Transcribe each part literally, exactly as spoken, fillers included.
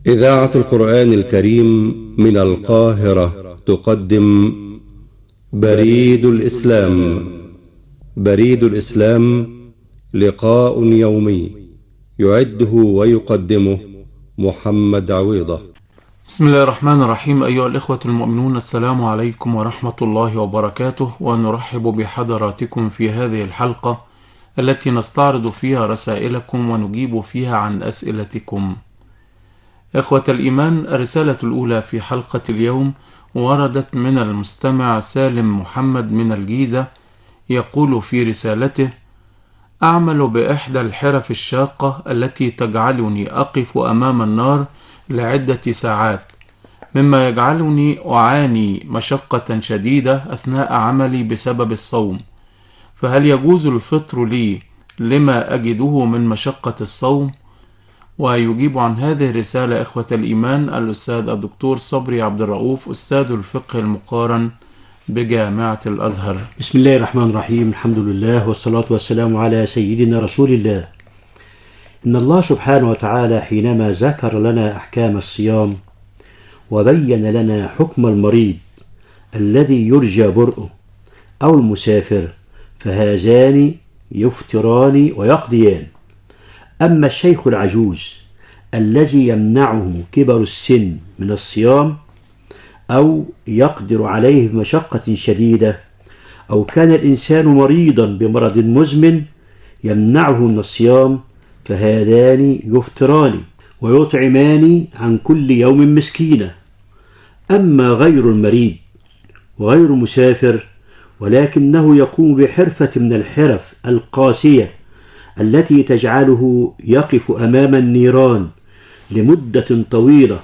إذاعة القرآن الكريم من القاهرة تقدم بريد الإسلام. بريد الإسلام لقاء يومي يعده ويقدمه محمد عويضة. بسم الله الرحمن الرحيم. أيها الإخوة المؤمنون، السلام عليكم ورحمة الله وبركاته، ونرحب بحضراتكم في هذه الحلقة التي نستعرض فيها رسائلكم ونجيب فيها عن أسئلتكم. إخوة الإيمان، الرسالة الأولى في حلقة اليوم وردت من المستمع سالم محمد من الجيزة، يقول في رسالته: أعمل بإحدى الحرف الشاقة التي تجعلني أقف أمام النار لعدة ساعات، مما يجعلني أعاني مشقة شديدة أثناء عملي بسبب الصوم، فهل يجوز الفطر لي لما أجده من مشقة الصوم؟ ويجيب عن هذه الرسالة إخوة الإيمان الأستاذ الدكتور صبري عبد الرؤوف، أستاذ الفقه المقارن بجامعة الأزهر. بسم الله الرحمن الرحيم. الحمد لله والصلاة والسلام على سيدنا رسول الله. إن الله سبحانه وتعالى حينما ذكر لنا أحكام الصيام وبين لنا حكم المريض الذي يرجى برؤه أو المسافر، فهذان يفطران ويقضيان. أما الشيخ العجوز الذي يمنعه كبر السن من الصيام أو يقدر عليه بمشقة شديدة، أو كان الإنسان مريضا بمرض مزمن يمنعه من الصيام، فهذان يفطران ويطعمان عن كل يوم مسكينة. أما غير المريض وغير مسافر ولكنه يقوم بحرفة من الحرف القاسية التي تجعله يقف أمام النيران لمدة طويلة،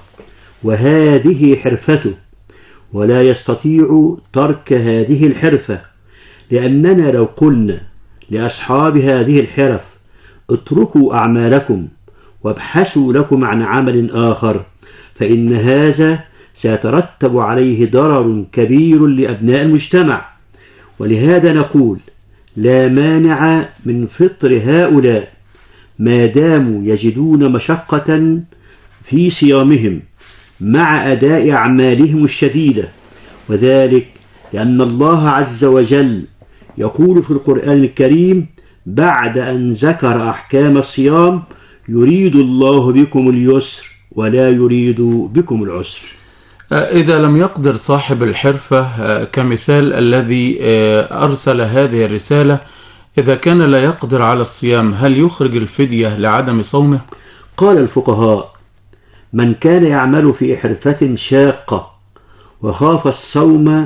وهذه حرفته، ولا يستطيع ترك هذه الحرفة، لأننا لو قلنا لأصحاب هذه الحرف اتركوا أعمالكم وابحثوا لكم عن عمل آخر، فإن هذا سيترتب عليه ضرر كبير لأبناء المجتمع. ولهذا نقول: لا مانع من فطر هؤلاء ما داموا يجدون مشقة في صيامهم مع أداء أعمالهم الشديدة، وذلك لأن الله عز وجل يقول في القرآن الكريم بعد أن ذكر أحكام الصيام: يريد الله بكم اليسر ولا يريد بكم العسر. إذا لم يقدر صاحب الحرفة كمثال الذي أرسل هذه الرسالة، إذا كان لا يقدر على الصيام، هل يخرج الفدية لعدم صومه؟ قال الفقهاء: من كان يعمل في حرفة شاقة وخاف الصوم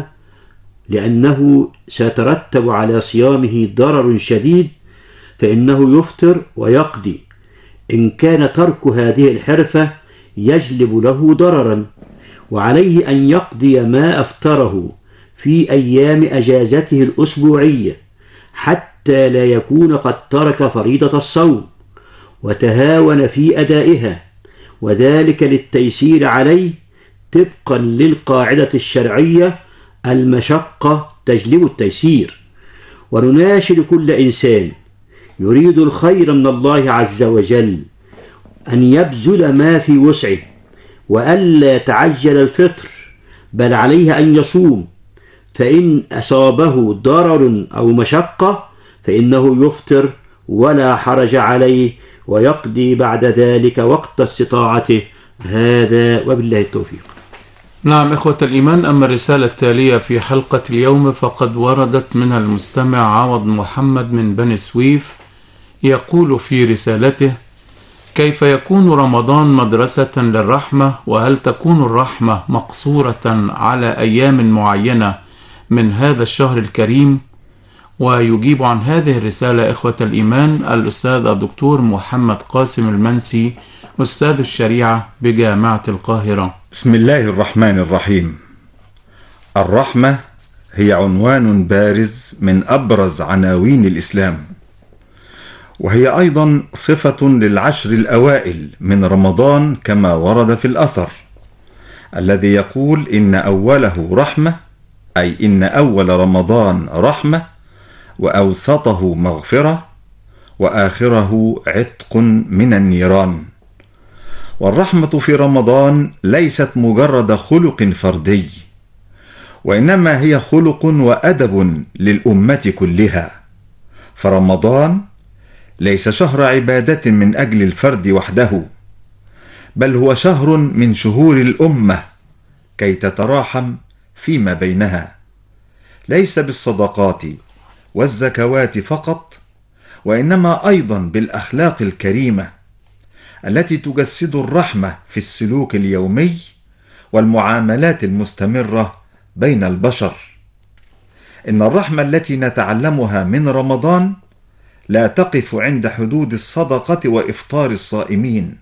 لأنه سيترتب على صيامه ضرر شديد، فإنه يفطر ويقضي، إن كان ترك هذه الحرفة يجلب له ضررا، وعليه أن يقضي ما أفطره في أيام أجازته الأسبوعية حتى لا يكون قد ترك فريضة الصوم وتهاون في أدائها، وذلك للتيسير عليه طبقا للقاعدة الشرعية: المشقة تجلب التيسير. ونناشد كل إنسان يريد الخير من الله عز وجل أن يبذل ما في وسعه، وألا يتعجل الفطر، بل عليه أن يصوم، فإن أصابه ضرر أو مشقة فإنه يفطر ولا حرج عليه، ويقضي بعد ذلك وقت استطاعته. هذا وبالله التوفيق. نعم إخوة الإيمان، أما الرسالة التالية في حلقة اليوم فقد وردت من المستمع عوض محمد من بني سويف، يقول في رسالته: كيف يكون رمضان مدرسة للرحمة؟ وهل تكون الرحمة مقصورة على أيام معينة من هذا الشهر الكريم؟ ويجيب عن هذه الرسالة إخوة الإيمان الأستاذ الدكتور محمد قاسم المنسي، أستاذ الشريعة بجامعة القاهرة. بسم الله الرحمن الرحيم. الرحمة هي عنوان بارز من أبرز عناوين الإسلام، وهي أيضا صفة للعشر الأوائل من رمضان كما ورد في الأثر الذي يقول: إن أوله رحمة، أي إن أول رمضان رحمة، وأوسطه مغفرة، وآخره عتق من النيران. والرحمة في رمضان ليست مجرد خلق فردي، وإنما هي خلق وأدب للأمة كلها. فرمضان ليس شهر عبادة من أجل الفرد وحده، بل هو شهر من شهور الأمة كي تتراحم فيما بينها، ليس بالصدقات والزكوات فقط، وإنما أيضا بالأخلاق الكريمة التي تجسد الرحمة في السلوك اليومي والمعاملات المستمرة بين البشر. إن الرحمة التي نتعلمها من رمضان لا تقف عند حدود الصدقة وإفطار الصائمين،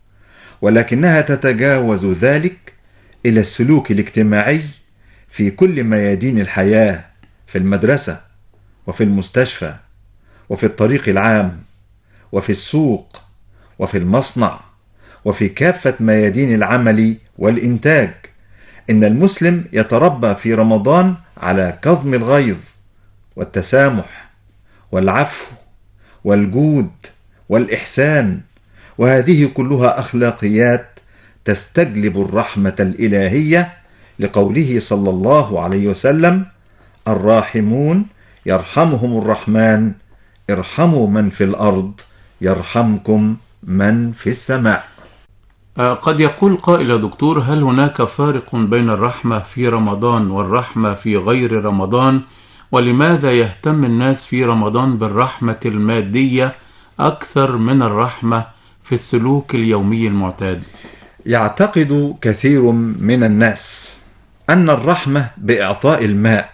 ولكنها تتجاوز ذلك إلى السلوك الاجتماعي في كل ميادين الحياة، في المدرسة وفي المستشفى وفي الطريق العام وفي السوق وفي المصنع وفي كافة ميادين العمل والإنتاج. إن المسلم يتربى في رمضان على كظم الغيظ والتسامح والعفو والجود والإحسان، وهذه كلها أخلاقيات تستجلب الرحمة الإلهية، لقوله صلى الله عليه وسلم: الراحمون يرحمهم الرحمن ارحموا من في الأرض يرحمكم من في السماء. قد يقول قائل يا دكتور، هل هناك فارق بين الرحمة في رمضان والرحمة في غير رمضان؟ ولماذا يهتم الناس في رمضان بالرحمة المادية أكثر من الرحمة في السلوك اليومي المعتاد؟ يعتقد كثير من الناس أن الرحمة بإعطاء الماء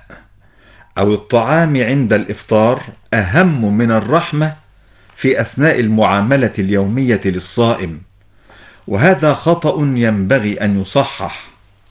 أو الطعام عند الإفطار أهم من الرحمة في أثناء المعاملة اليومية للصائم، وهذا خطأ ينبغي أن يصحح،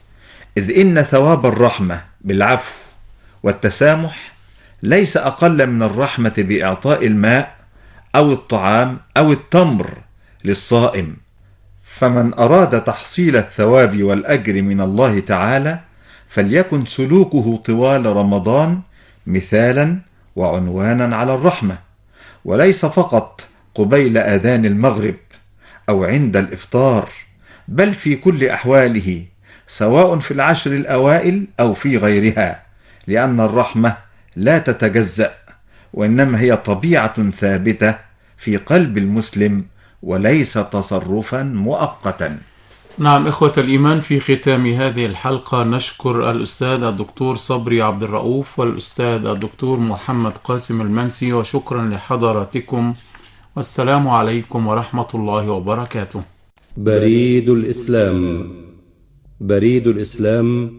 إذ إن ثواب الرحمة بالعفو والتسامح ليس أقل من الرحمة بإعطاء الماء أو الطعام أو التمر للصائم. فمن أراد تحصيل الثواب والأجر من الله تعالى فليكن سلوكه طوال رمضان مثالا وعنوانا على الرحمة، وليس فقط قبيل آذان المغرب أو عند الإفطار، بل في كل أحواله، سواء في العشر الأوائل أو في غيرها، لأن الرحمة لا تتجزأ، وإنما هي طبيعة ثابتة في قلب المسلم وليس تصرفا مؤقتا. نعم إخوة الإيمان، في ختام هذه الحلقة نشكر الأستاذ الدكتور صبري عبد الرؤوف والأستاذ الدكتور محمد قاسم المنسي، وشكرا لحضراتكم، والسلام عليكم ورحمة الله وبركاته. بريد الإسلام. بريد الإسلام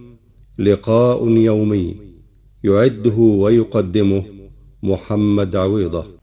لقاء يومي يعده ويقدمه محمد عويضة.